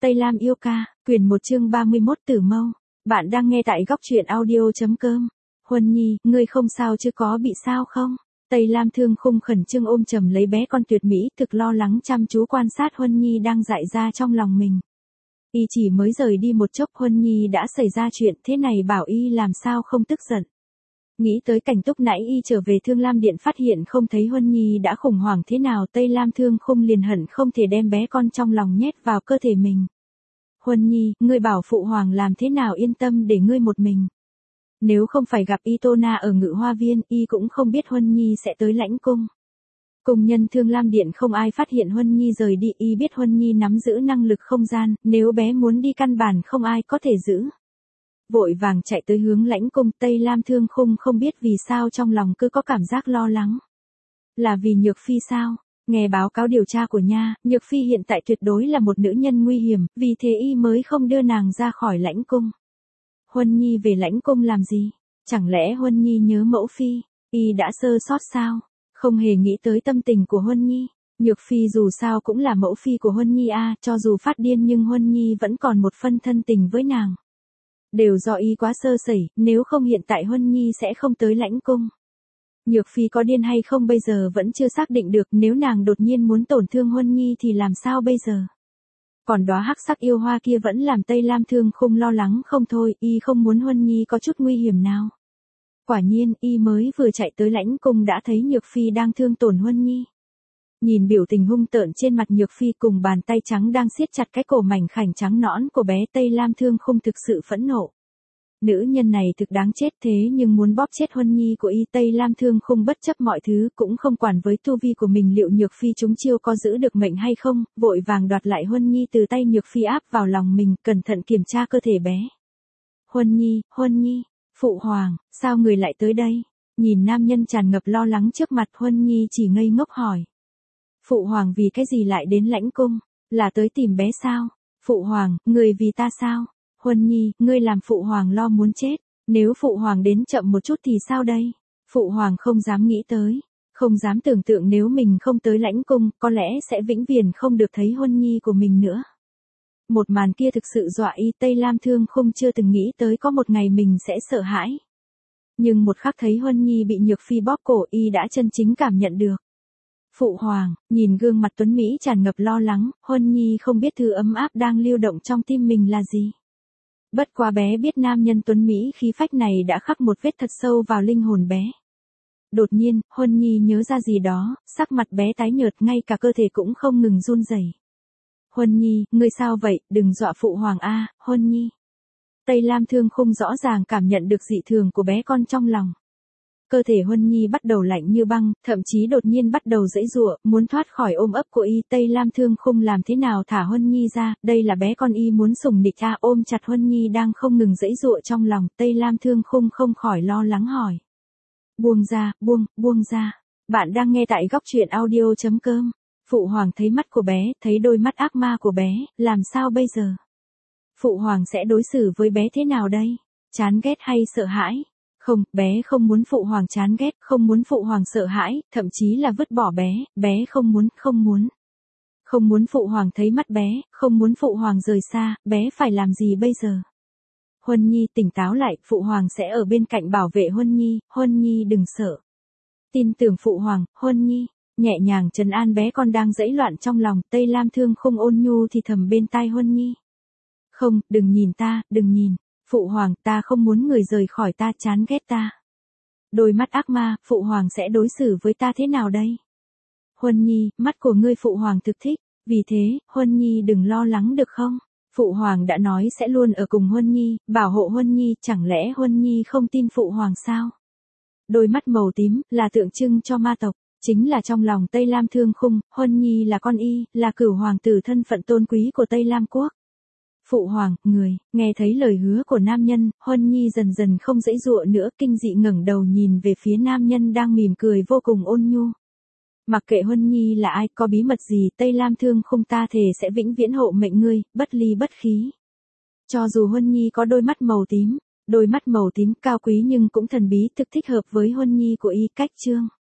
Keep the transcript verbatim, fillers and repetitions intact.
Tây Lam yêu ca, quyển một chương ba mươi mốt Tử Mâu. Bạn đang nghe tại góc truyện audio.com. Huân Nhi, ngươi không sao chứ có bị sao không? Tây Lam Thương Khung khẩn trương ôm chầm lấy bé con tuyệt mỹ, thực lo lắng chăm chú quan sát Huân Nhi đang dại ra trong lòng mình. Y chỉ mới rời đi một chốc Huân Nhi đã xảy ra chuyện, thế này bảo Y làm sao không tức giận. Nghĩ tới cảnh túc nãy Y trở về Thương Lam Điện phát hiện không thấy Huân Nhi đã khủng hoảng thế nào, Tây Lam Thương Khung liền hận không thể đem bé con trong lòng nhét vào cơ thể mình. Huân Nhi, ngươi bảo phụ hoàng làm thế nào yên tâm để ngươi một mình. Nếu không phải gặp Y Tô Na ở Ngự Hoa Viên, Y cũng không biết Huân Nhi sẽ tới lãnh cung. Cung nhân Thương Lam Điện không ai phát hiện Huân Nhi rời đi, Y biết Huân Nhi nắm giữ năng lực không gian, nếu bé muốn đi căn bản không ai có thể giữ. Vội vàng chạy tới hướng lãnh cung, Tây Lam Thương Khung không biết vì sao trong lòng cứ có cảm giác lo lắng. Là vì Nhược Phi sao? Nghe báo cáo điều tra của nha, Nhược Phi hiện tại tuyệt đối là một nữ nhân nguy hiểm, vì thế Y mới không đưa nàng ra khỏi lãnh cung. Huân Nhi về lãnh cung làm gì? Chẳng lẽ Huân Nhi nhớ mẫu phi? Y đã sơ sót sao? Không hề nghĩ tới tâm tình của Huân Nhi. Nhược Phi dù sao cũng là mẫu phi của Huân Nhi a, à, cho dù phát điên nhưng Huân Nhi vẫn còn một phân thân tình với nàng. Đều do Y quá sơ sẩy, nếu không hiện tại Huân Nhi sẽ không tới lãnh cung. Nhược Phi có điên hay không bây giờ vẫn chưa xác định được, nếu nàng đột nhiên muốn tổn thương Huân Nhi thì làm sao bây giờ? Còn đóa hắc sắc yêu hoa kia vẫn làm Tây Lam Thương Khung lo lắng không thôi, Y không muốn Huân Nhi có chút nguy hiểm nào. Quả nhiên, Y mới vừa chạy tới lãnh cung đã thấy Nhược Phi đang thương tổn Huân Nhi. Nhìn biểu tình hung tợn trên mặt Nhược Phi cùng bàn tay trắng đang siết chặt cái cổ mảnh khảnh trắng nõn của bé, Tây Lam Thương Khung thực sự phẫn nộ. Nữ nhân này thực đáng chết, thế nhưng muốn bóp chết Huân Nhi của Y, Tây Lam Thương Khung bất chấp mọi thứ cũng không quản với tu vi của mình liệu Nhược Phi trúng chiêu có giữ được mệnh hay không, vội vàng đoạt lại Huân Nhi từ tay Nhược Phi áp vào lòng mình, cẩn thận kiểm tra cơ thể bé. Huân Nhi, Huân Nhi, phụ hoàng, sao người lại tới đây? Nhìn nam nhân tràn ngập lo lắng trước mặt, Huân Nhi chỉ ngây ngốc hỏi. Phụ hoàng vì cái gì lại đến lãnh cung? Là tới tìm bé sao? Phụ hoàng, người vì ta sao? Huân Nhi, ngươi làm phụ hoàng lo muốn chết, nếu phụ hoàng đến chậm một chút thì sao đây? Phụ hoàng không dám nghĩ tới, không dám tưởng tượng nếu mình không tới lãnh cung, có lẽ sẽ vĩnh viễn không được thấy Huân Nhi của mình nữa. Một màn kia thực sự dọa Y, Tây Lam Thương Khung chưa từng nghĩ tới có một ngày mình sẽ sợ hãi. Nhưng một khắc thấy Huân Nhi bị Nhược Phi bóp cổ, Y đã chân chính cảm nhận được. Phụ hoàng, nhìn gương mặt tuấn Mỹ tràn ngập lo lắng, Huân Nhi không biết thứ ấm áp đang lưu động trong tim mình là gì. Bất quá bé biết nam nhân tuấn Mỹ khí phách này đã khắc một vết thật sâu vào linh hồn bé. Đột nhiên, Huân Nhi nhớ ra gì đó, sắc mặt bé tái nhợt, ngay cả cơ thể cũng không ngừng run rẩy. Huân Nhi, ngươi sao vậy, đừng dọa phụ hoàng a, à, Huân Nhi. Tây Lam Thương Khung rõ ràng cảm nhận được dị thường của bé con trong lòng. Cơ thể Huân Nhi bắt đầu lạnh như băng, thậm chí đột nhiên bắt đầu giãy giụa, muốn thoát khỏi ôm ấp của Y. Tây Lam Thương Khung làm thế nào thả Huân Nhi ra, đây là bé con Y muốn sủng nịch a, ôm chặt Huân Nhi đang không ngừng giãy giụa trong lòng, Tây Lam Thương Khung không khỏi lo lắng hỏi. Buông ra, buông, buông ra. Bạn đang nghe tại góc truyện audio.com. Phụ hoàng thấy mắt của bé, thấy đôi mắt ác ma của bé, làm sao bây giờ? Phụ hoàng sẽ đối xử với bé thế nào đây? Chán ghét hay sợ hãi? Không, bé không muốn phụ hoàng chán ghét, không muốn phụ hoàng sợ hãi, thậm chí là vứt bỏ bé, bé không muốn, không muốn. Không muốn phụ hoàng thấy mắt bé, không muốn phụ hoàng rời xa, bé phải làm gì bây giờ? Huân Nhi tỉnh táo lại, phụ hoàng sẽ ở bên cạnh bảo vệ Huân Nhi, Huân Nhi đừng sợ. Tin tưởng phụ hoàng, Huân Nhi, nhẹ nhàng trấn an bé con đang giãy loạn trong lòng, Tây Lam Thương Khung ôn nhu thì thầm bên tai Huân Nhi. Không, đừng nhìn ta, đừng nhìn. Phụ hoàng, ta không muốn người rời khỏi ta, chán ghét ta. Đôi mắt ác ma, phụ hoàng sẽ đối xử với ta thế nào đây? Huân Nhi, mắt của ngươi phụ hoàng thực thích, vì thế, Huân Nhi đừng lo lắng được không? Phụ hoàng đã nói sẽ luôn ở cùng Huân Nhi, bảo hộ Huân Nhi, chẳng lẽ Huân Nhi không tin phụ hoàng sao? Đôi mắt màu tím, là tượng trưng cho ma tộc, chính là trong lòng Tây Lam Thương Khung, Huân Nhi là con Y, là cửu hoàng tử thân phận tôn quý của Tây Lam Quốc. Phụ hoàng, người, nghe thấy lời hứa của nam nhân, Huân Nhi dần dần không giãy giụa nữa, kinh dị ngẩng đầu nhìn về phía nam nhân đang mỉm cười vô cùng ôn nhu. Mặc kệ Huân Nhi là ai, có bí mật gì, Tây Lam Thương Khung ta thề sẽ vĩnh viễn hộ mệnh ngươi, bất ly bất khí. Cho dù Huân Nhi có đôi mắt màu tím, đôi mắt màu tím cao quý nhưng cũng thần bí, thực thích hợp với Huân Nhi của Y. Cách chương.